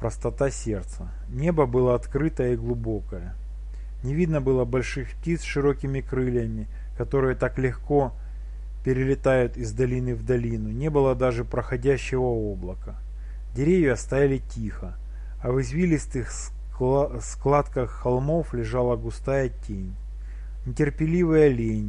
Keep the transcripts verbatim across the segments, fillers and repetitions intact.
Простота сердца. Небо было открытое и глубокое. Не видно было больших птиц с широкими крыльями, которые так легко перелетают из долины в долину. Не было даже проходящего облака. Деревья стояли тихо, а в извилистых складках холмов лежала густая тень. Нетерпеливый олень,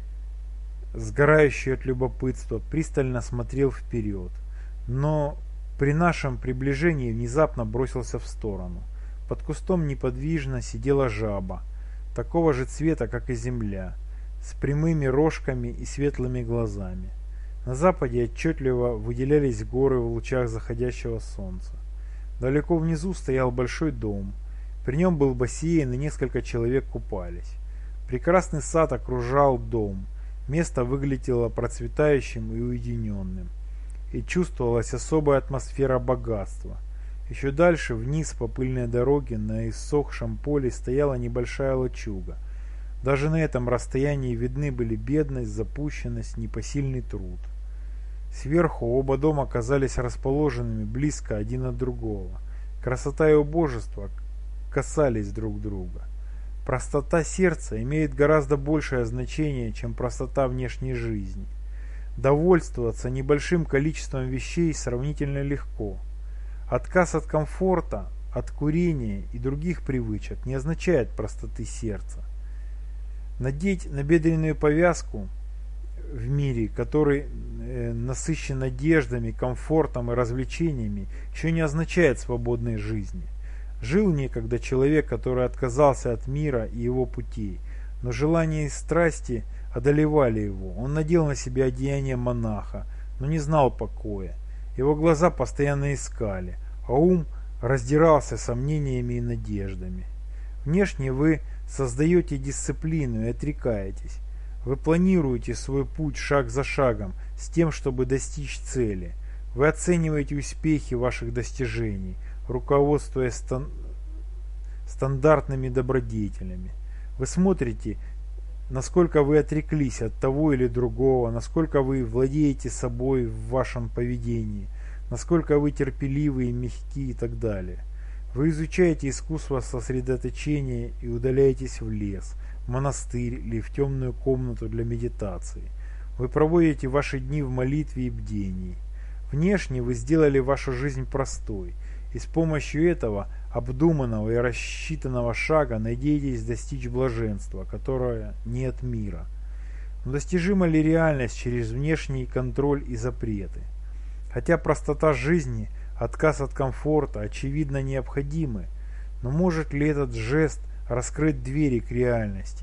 сгорающий от любопытства, пристально смотрел вперед, но при нашем приближении внезапно бросился в сторону. Под кустом неподвижно сидела жаба, такого же цвета, как и земля, с прямыми рожками и светлыми глазами. На западе отчетливо выделялись горы в лучах заходящего солнца. Далеко внизу стоял большой дом. При нем был бассейн, и несколько человек купались. Прекрасный сад окружал дом. Место выглядело процветающим и уединенным. И чувствовалась особая атмосфера богатства. Еще дальше, вниз по пыльной дороге, на иссохшем поле стояла небольшая лачуга. Даже на этом расстоянии видны были бедность, запущенность, непосильный труд. Сверху оба дома казались расположенными близко один от другого. Красота и убожество касались друг друга. Простота сердца имеет гораздо большее значение, чем простота внешней жизни. Довольствоваться небольшим количеством вещей сравнительно легко. Отказ от комфорта, от курения и других привычек не означает простоты сердца. Надеть набедренную повязку в мире, который э, насыщен надеждами, комфортом и развлечениями, еще не означает свободной жизни. Жил некогда человек, который отказался от мира и его путей, но желания и страсти одолевали его. Он надел на себя одеяние монаха, но не знал покоя. Его глаза постоянно искали, а ум раздирался сомнениями и надеждами. Внешне вы создаете дисциплину и отрекаетесь. Вы планируете свой путь шаг за шагом с тем, чтобы достичь цели. Вы оцениваете успехи ваших достижений, руководствуясь стан... стандартными добродетелями. Вы смотрите, насколько вы отреклись от того или другого, насколько вы владеете собой в вашем поведении, насколько вы терпеливы и мягки и так далее. Вы изучаете искусство сосредоточения и удаляетесь в лес, в монастырь или в темную комнату для медитации. Вы проводите ваши дни в молитве и бдении. Внешне вы сделали вашу жизнь простой, и с помощью этого обдуманного и рассчитанного шага надеетесь достичь блаженства, которое не от мира. Но достижима ли реальность через внешний контроль и запреты? Хотя простота жизни, отказ от комфорта очевидно необходимы, но может ли этот жест раскрыть двери к реальности?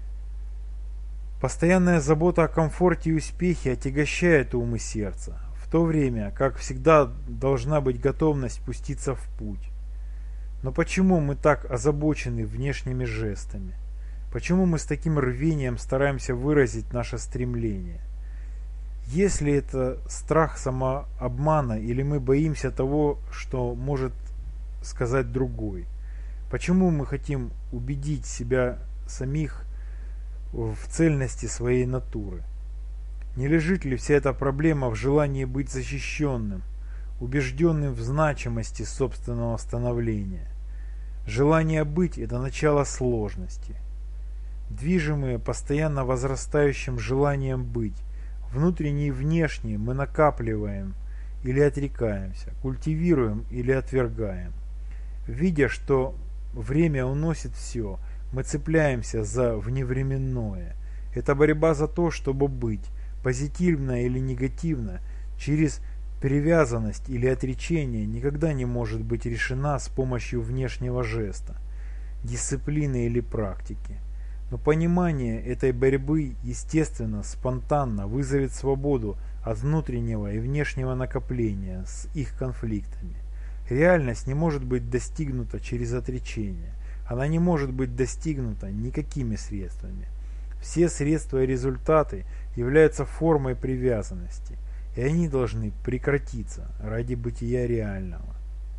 Постоянная забота о комфорте и успехе отягощает ум и сердце, в то время, как всегда, должна быть готовность пуститься в путь. Но почему мы так озабочены внешними жестами? Почему мы с таким рвением стараемся выразить наше стремление? Если это страх самообмана, или мы боимся того, что может сказать другой? Почему мы хотим убедить себя самих в цельности своей натуры? Не лежит ли вся эта проблема в желании быть защищенным, убежденным в значимости собственного становления? Желание быть – это начало сложности. Движимые постоянно возрастающим желанием быть, внутренне и внешне мы накапливаем или отрекаемся, культивируем или отвергаем. Видя, что время уносит все, мы цепляемся за вневременное. Это борьба за то, чтобы быть, позитивно или негативно, через привязанность или отречение никогда не может быть решена с помощью внешнего жеста, дисциплины или практики. Но понимание этой борьбы, естественно, спонтанно вызовет свободу от внутреннего и внешнего накопления с их конфликтами. Реальность не может быть достигнута через отречение. Она не может быть достигнута никакими средствами. Все средства и результаты являются формой привязанности, и они должны прекратиться ради бытия реального.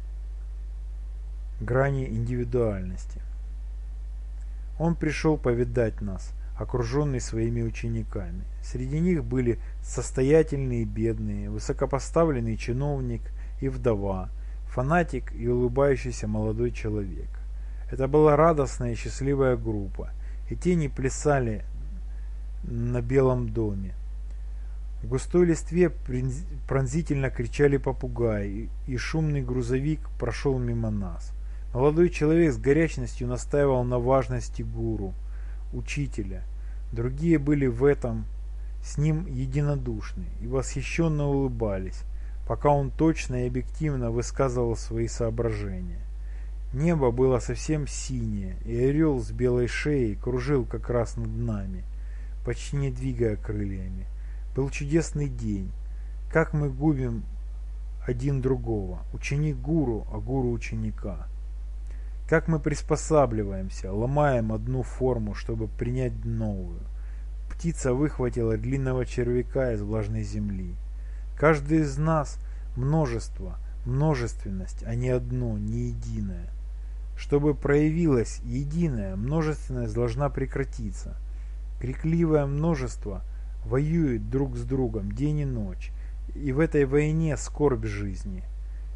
Грани индивидуальности. Он пришел повидать нас, окруженный своими учениками. Среди них были состоятельные и бедные, высокопоставленный чиновник и вдова, фанатик и улыбающийся молодой человек. Это была радостная и счастливая группа, и тени плясали на Белом доме. В густой листве пронзительно кричали попугаи, и шумный грузовик прошел мимо нас. Молодой человек с горячностью настаивал на важности гуру, учителя. Другие были в этом с ним единодушны и восхищенно улыбались, пока он точно и объективно высказывал свои соображения. Небо было совсем синее, и орел с белой шеей кружил как раз над нами, почти не двигая крыльями. Был чудесный день. Как мы губим один другого, ученик гуру, а гуру ученика. Как мы приспосабливаемся, ломаем одну форму, чтобы принять новую. Птица выхватила длинного червяка из влажной земли. Каждый из нас множество, множественность, а не одно, не единое. Чтобы проявилась единая, множественность должна прекратиться. Крикливое множество воюет друг с другом день и ночь, и в этой войне скорбь жизни.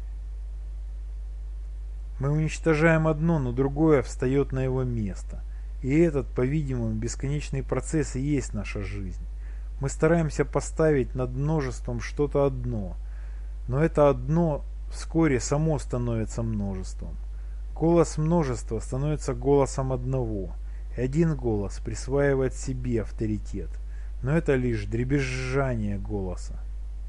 Мы уничтожаем одно, но другое встает на его место. И этот, по-видимому, бесконечный процесс и есть наша жизнь. Мы стараемся поставить над множеством что-то одно, но это одно вскоре само становится множеством. Голос множества становится голосом одного, и один голос присваивает себе авторитет, но это лишь дребезжание голоса.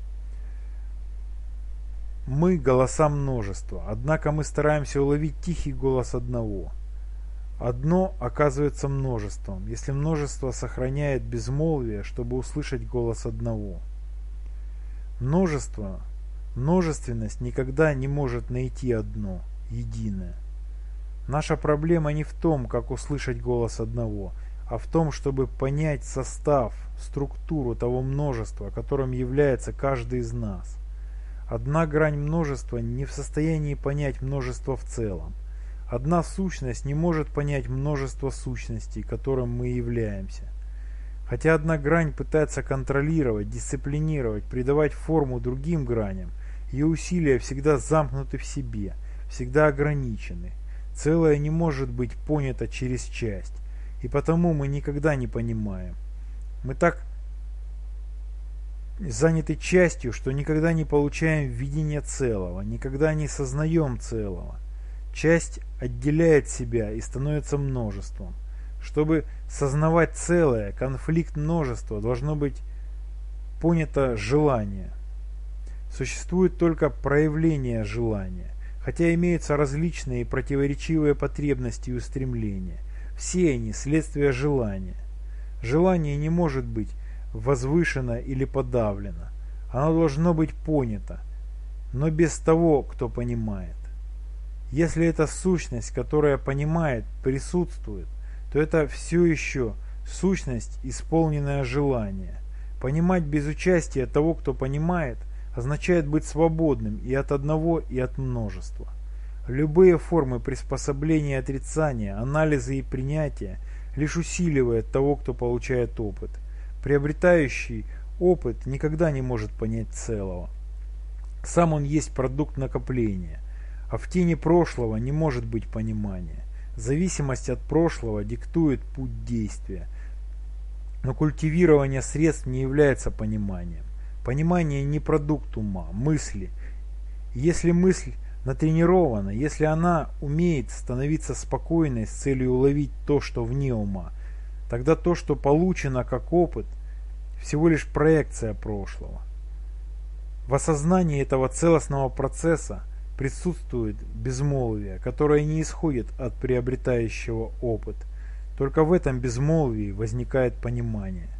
Мы – голоса множества, однако мы стараемся уловить тихий голос одного. Одно оказывается множеством, если множество сохраняет безмолвие, чтобы услышать голос одного. Множество, множественность никогда не может найти одно, единое. Наша проблема не в том, как услышать голос одного, а в том, чтобы понять состав, структуру того множества, которым является каждый из нас. Одна грань множества не в состоянии понять множество в целом. Одна сущность не может понять множество сущностей, которым мы являемся. Хотя одна грань пытается контролировать, дисциплинировать, придавать форму другим граням, ее усилия всегда замкнуты в себе, всегда ограничены. Целое не может быть понято через часть, и потому мы никогда не понимаем. Мы так заняты частью, что никогда не получаем видения целого, никогда не сознаем целого. Часть отделяет себя и становится множеством. Чтобы сознавать целое, конфликт множества, должно быть понято желание. Существует только проявление желания, хотя имеются различные и противоречивые потребности и устремления. Все они следствие желания. Желание не может быть возвышено или подавлено. Оно должно быть понято, но без того, кто понимает. Если эта сущность, которая понимает, присутствует, то это все еще сущность, исполненная желания. Понимать без участия того, кто понимает, означает быть свободным и от одного, и от множества. Любые формы приспособления и отрицания, анализа и принятия лишь усиливают того, кто получает опыт. Приобретающий опыт никогда не может понять целого. Сам он есть продукт накопления, а в тени прошлого не может быть понимания. Зависимость от прошлого диктует путь действия, но культивирование средств не является пониманием. Понимание не продукт ума, мысли. Если мысль натренирована, если она умеет становиться спокойной с целью уловить то, что вне ума, тогда то, что получено как опыт, всего лишь проекция прошлого. В осознании этого целостного процесса присутствует безмолвие, которое не исходит от приобретающего опыт. Только в этом безмолвии возникает понимание.